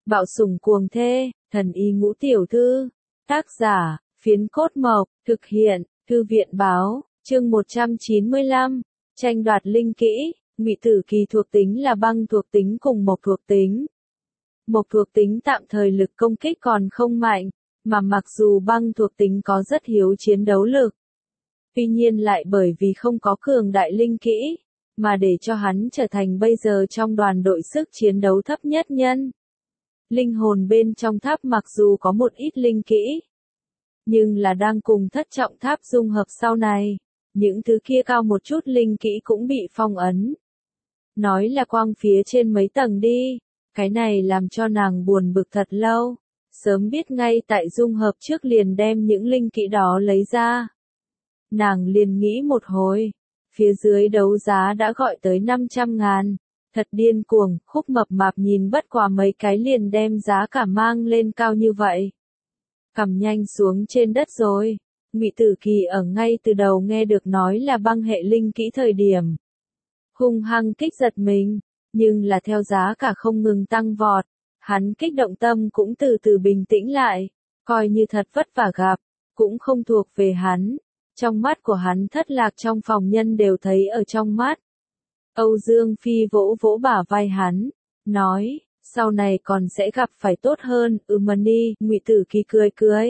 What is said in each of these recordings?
Bạo sủng cuồng thê, thần y ngũ tiểu thư. Tác giả, Phiến Cốt Mộc, thực hiện, Thư viện báo, chương 195, tranh đoạt linh kỹ. Ngụy Tử Kỳ thuộc tính là băng thuộc tính cùng mộc thuộc tính. Mộc thuộc tính tạm thời lực công kích còn không mạnh, mà mặc dù băng thuộc tính có rất hiếu chiến đấu lực. Tuy nhiên lại bởi vì không có cường đại linh kỹ, mà để cho hắn trở thành bây giờ trong đoàn đội sức chiến đấu thấp nhất nhân. Linh hồn bên trong tháp mặc dù có một ít linh kỹ, nhưng là đang cùng thất trọng tháp dung hợp sau này, những thứ kia cao một chút linh kỹ cũng bị phong ấn. Nói là quang phía trên mấy tầng đi, cái này làm cho nàng buồn bực thật lâu, sớm biết ngay tại dung hợp trước liền đem những linh kỹ đó lấy ra. Nàng liền nghĩ một hồi, phía dưới đấu giá đã gọi tới 500.000, thật điên cuồng, Khúc Mập Mạp nhìn bất quá mấy cái liền đem giá cả mang lên cao như vậy. Cầm nhanh xuống trên đất rồi. Ngụy Tử Kỳ ở ngay từ đầu nghe được nói là băng hệ linh kỹ thời điểm, hung hăng kích giật mình, nhưng là theo giá cả không ngừng tăng vọt, hắn kích động tâm cũng từ từ bình tĩnh lại, coi như thật vất vả gặp, cũng không thuộc về hắn. Trong mắt của hắn thất lạc trong phòng nhân đều thấy ở trong mắt. Âu Dương Phi vỗ vỗ bả vai hắn, nói, sau này còn sẽ gặp phải tốt hơn, Mani. Ngụy Tử Kỳ cười cười.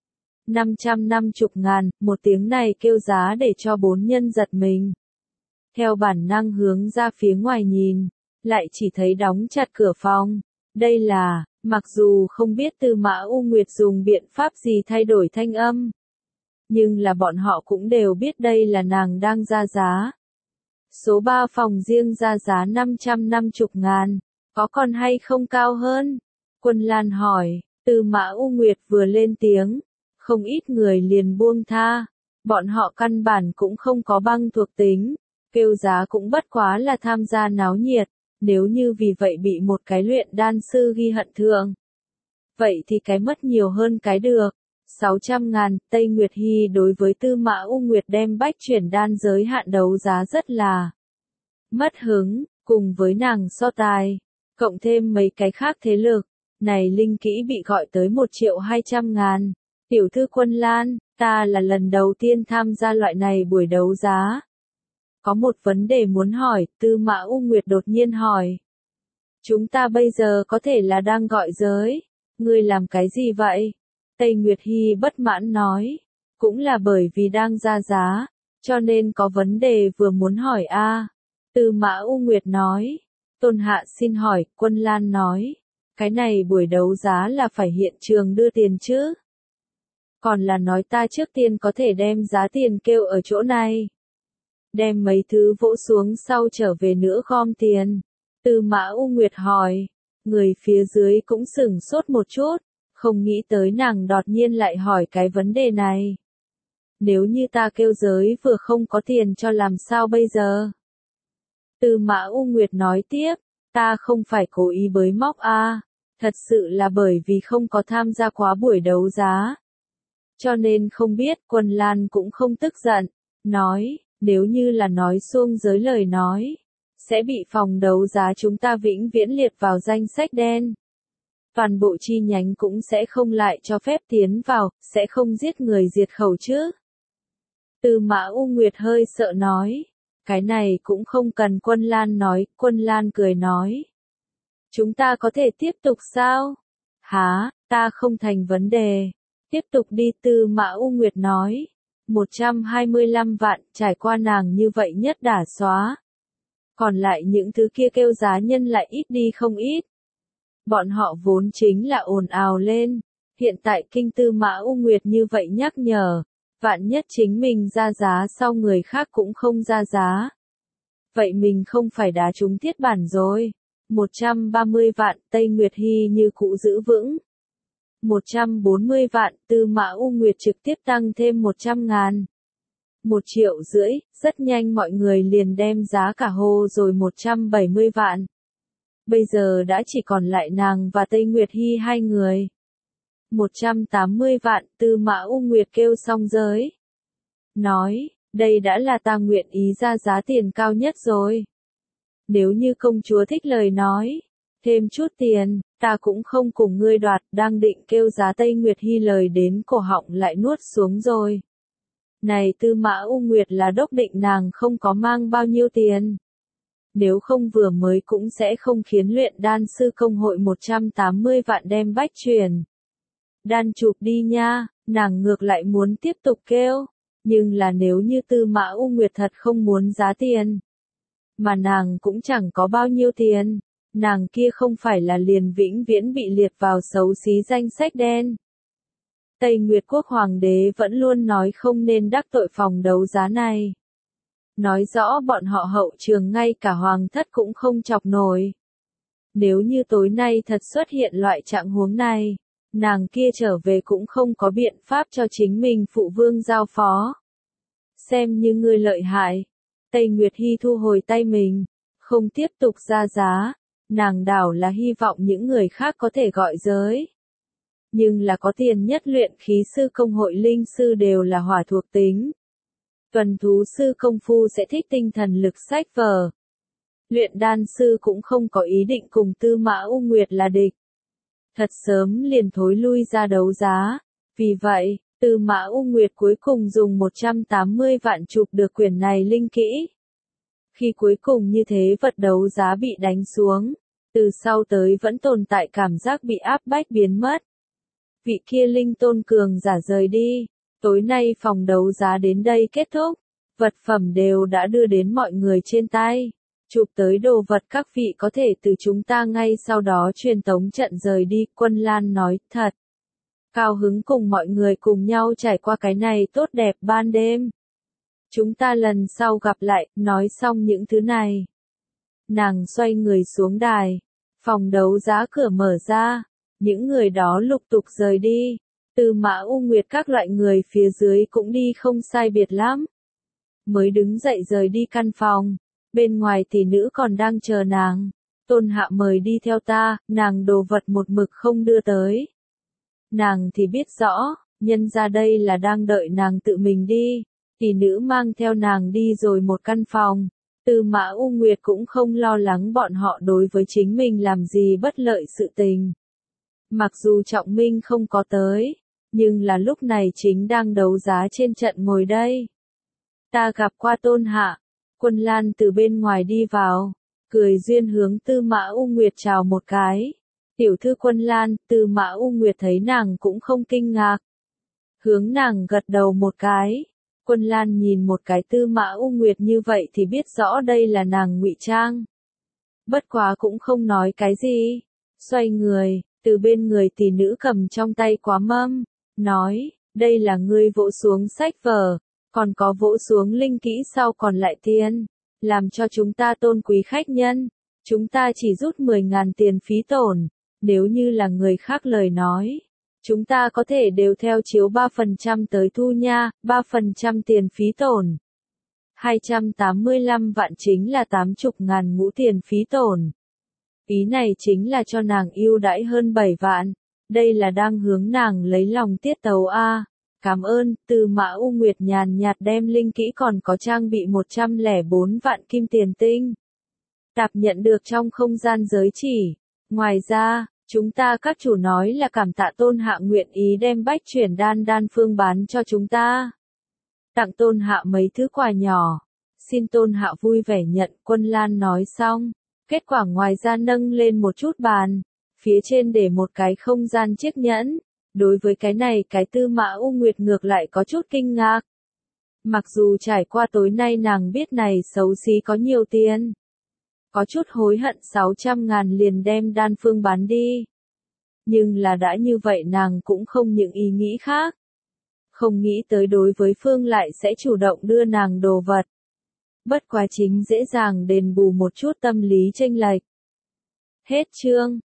550.000, một tiếng này kêu giá để cho bốn nhân giật mình. Theo bản năng hướng ra phía ngoài nhìn, lại chỉ thấy đóng chặt cửa phòng. Đây là, mặc dù không biết Tư Mã U Nguyệt dùng biện pháp gì thay đổi thanh âm, nhưng là bọn họ cũng đều biết đây là nàng đang ra giá. Số 3 phòng riêng ra giá 550.000, có còn hay không cao hơn? Quân Lan hỏi. Tư Mã U Nguyệt vừa lên tiếng, không ít người liền buông tha, bọn họ căn bản cũng không có băng thuộc tính, kêu giá cũng bất quá là tham gia náo nhiệt, nếu như vì vậy bị một cái luyện đan sư ghi hận thượng. Vậy thì cái mất nhiều hơn cái được. 600.000, Tây Nguyệt Hy đối với Tư Mã U Nguyệt đem bách chuyển đan giới hạn đấu giá rất là mất hứng, cùng với nàng so tài, cộng thêm mấy cái khác thế lực, này linh kỹ bị gọi tới 1.200.000. Tiểu thư Quân Lan, ta là lần đầu tiên tham gia loại này buổi đấu giá. Có một vấn đề muốn hỏi, Tư Mã U Nguyệt đột nhiên hỏi. Chúng ta bây giờ có thể là đang gọi giới, ngươi làm cái gì vậy? Tây Nguyệt Hy bất mãn nói, cũng là bởi vì đang ra giá, cho nên có vấn đề vừa muốn hỏi a. Tư Mã U Nguyệt nói, Tôn Hạ xin hỏi, Quân Lan nói, cái này buổi đấu giá là phải hiện trường đưa tiền chứ? Còn là nói ta trước tiên có thể đem giá tiền kêu ở chỗ này. Đem mấy thứ vỗ xuống sau trở về nữa gom tiền. Tư Mã U Nguyệt hỏi, người phía dưới cũng sửng sốt một chút. Không nghĩ tới nàng đột nhiên lại hỏi cái vấn đề này. Nếu như ta kêu giới vừa không có tiền cho làm sao bây giờ? Tư Mã U Nguyệt nói tiếp, ta không phải cố ý bới móc a, thật sự là bởi vì không có tham gia quá buổi đấu giá. Cho nên không biết. Quân Lan cũng không tức giận, nói, nếu như là nói xuông giới lời nói, sẽ bị phòng đấu giá chúng ta vĩnh viễn liệt vào danh sách đen. Toàn bộ chi nhánh cũng sẽ không lại cho phép tiến vào, sẽ không giết người diệt khẩu chứ. Tư Mã U Nguyệt hơi sợ nói, cái này cũng không cần Quân Lan nói. Quân Lan cười nói, chúng ta có thể tiếp tục sao? Hả, ta không thành vấn đề. Tiếp tục đi. Tư Mã U Nguyệt nói, 125 vạn, trải qua nàng như vậy nhất đả xóa. Còn lại những thứ kia kêu giá nhân lại ít đi không ít. Bọn họ vốn chính là ồn ào lên, hiện tại kinh Tư Mã U Nguyệt như vậy nhắc nhở, vạn nhất chính mình ra giá sau người khác cũng không ra giá. Vậy mình không phải đá trúng thiết bản rồi. 130 vạn, Tây Nguyệt Hy như cũ giữ vững. 140 vạn, Tư Mã U Nguyệt trực tiếp tăng thêm 100.000. 1,5 triệu, rất nhanh mọi người liền đem giá cả hô rồi 170 vạn. Bây giờ đã chỉ còn lại nàng và Tây Nguyệt Hy hai người. 180 vạn, Tư Mã U Nguyệt kêu xong giới. Nói, đây đã là ta nguyện ý ra giá tiền cao nhất rồi. Nếu như công chúa thích lời nói, Thêm chút tiền, ta cũng không cùng ngươi đoạt, đang định kêu giá Tây Nguyệt Hy lời đến cổ họng lại nuốt xuống rồi. Này Tư Mã U Nguyệt là đốc định nàng không có mang bao nhiêu tiền. Nếu không vừa mới cũng sẽ không khiến luyện đan sư công hội 180 vạn đem bách truyền. Đan chụp đi nha, nàng ngược lại muốn tiếp tục kêu. Nhưng là nếu như Tư Mã U Nguyệt thật không muốn giá tiền. Mà nàng cũng chẳng có bao nhiêu tiền. Nàng kia không phải là liền vĩnh viễn bị liệt vào xấu xí danh sách đen. Tây Nguyệt Quốc Hoàng đế vẫn luôn nói không nên đắc tội phòng đấu giá này. Nói rõ bọn họ hậu trường ngay cả hoàng thất cũng không chọc nổi. Nếu như tối nay thật xuất hiện loại trạng huống này, nàng kia trở về cũng không có biện pháp cho chính mình phụ vương giao phó. Xem như ngươi lợi hại. Tây Nguyệt Hy thu hồi tay mình, không tiếp tục ra giá. Nàng đảo là hy vọng những người khác có thể gọi giới. Nhưng là có tiền nhất luyện khí sư công hội linh sư đều là hỏa thuộc tính. Tuần thú sư công phu sẽ thích tinh thần lực sách vở. Luyện đan sư cũng không có ý định cùng Tư Mã U Nguyệt là địch. Thật sớm liền thối lui ra đấu giá. Vì vậy, Tư Mã U Nguyệt cuối cùng dùng 180 vạn chụp được quyển này linh kỹ. Khi cuối cùng như thế vật đấu giá bị đánh xuống, từ sau tới vẫn tồn tại cảm giác bị áp bách biến mất. Vị kia linh tôn cường giả rời đi, tối nay phòng đấu giá đến đây kết thúc, vật phẩm đều đã đưa đến mọi người trên tay. Chụp tới đồ vật các vị có thể từ chúng ta ngay sau đó truyền tống trận rời đi, Quân Lan nói, thật. Cao hứng cùng mọi người cùng nhau trải qua cái này tốt đẹp ban đêm. Chúng ta lần sau gặp lại, nói xong những thứ này. Nàng xoay người xuống đài. Phòng đấu giá cửa mở ra. Những người đó lục tục rời đi. Tư Mã U Nguyệt các loại người phía dưới cũng đi không sai biệt lắm. Mới đứng dậy rời đi căn phòng. Bên ngoài tỷ nữ còn đang chờ nàng. Tôn Hạ mời đi theo ta, nàng đồ vật một mực không đưa tới. Nàng thì biết rõ, nhân ra đây là đang đợi nàng tự mình đi. Tỷ nữ mang theo nàng đi rồi một căn phòng. Tư Mã U Nguyệt cũng không lo lắng bọn họ đối với chính mình làm gì bất lợi sự tình. Mặc dù Trọng Minh không có tới, nhưng là lúc này chính đang đấu giá trên trận ngồi đây. Ta gặp qua Tôn Hạ. Quân Lan từ bên ngoài đi vào, cười duyên hướng Tư Mã U Nguyệt chào một cái. Tiểu thư Quân Lan, Tư Mã U Nguyệt thấy nàng cũng không kinh ngạc. Hướng nàng gật đầu một cái. Quân Lan nhìn một cái Tư Mã U Nguyệt như vậy thì biết rõ đây là nàng ngụy trang. Bất quá cũng không nói cái gì. Xoay người, từ bên người tỷ nữ cầm trong tay quá mâm, nói, đây là ngươi vỗ xuống sách vở, còn có vỗ xuống linh kỹ sau còn lại tiền, làm cho chúng ta tôn quý khách nhân. Chúng ta chỉ rút 10.000 tiền phí tổn, nếu như là người khác lời nói. Chúng ta có thể đều theo chiếu 3% tới thu nha, 3% tiền phí tổn. 285 vạn chính là 80.000 ngũ tiền phí tổn. Ý này chính là cho nàng ưu đãi hơn 7 vạn. Đây là đang hướng nàng lấy lòng tiết tấu A. Cảm ơn, Tư Mã U Nguyệt nhàn nhạt đem linh kỹ còn có trang bị 104 vạn kim tiền tinh. Tạp nhận được trong không gian giới chỉ. Ngoài ra, chúng ta các chủ nói là cảm tạ Tôn Hạ nguyện ý đem bách chuyển đan phương bán cho chúng ta. Tặng Tôn Hạ mấy thứ quà nhỏ. Xin Tôn Hạ vui vẻ nhận, Quân Lan nói xong. Kết quả ngoài ra nâng lên một chút bàn. Phía trên để một cái không gian chiếc nhẫn. Đối với cái này cái Tư Mã U Nguyệt ngược lại có chút kinh ngạc. Mặc dù trải qua tối nay nàng biết này xấu xí có nhiều tiền. Có chút hối hận 600.000 liền đem đan phương bán đi. Nhưng là đã như vậy nàng cũng không những ý nghĩ khác. Không nghĩ tới đối với Phương lại sẽ chủ động đưa nàng đồ vật. Bất quá chính dễ dàng đền bù một chút tâm lý chênh lệch. Hết chương.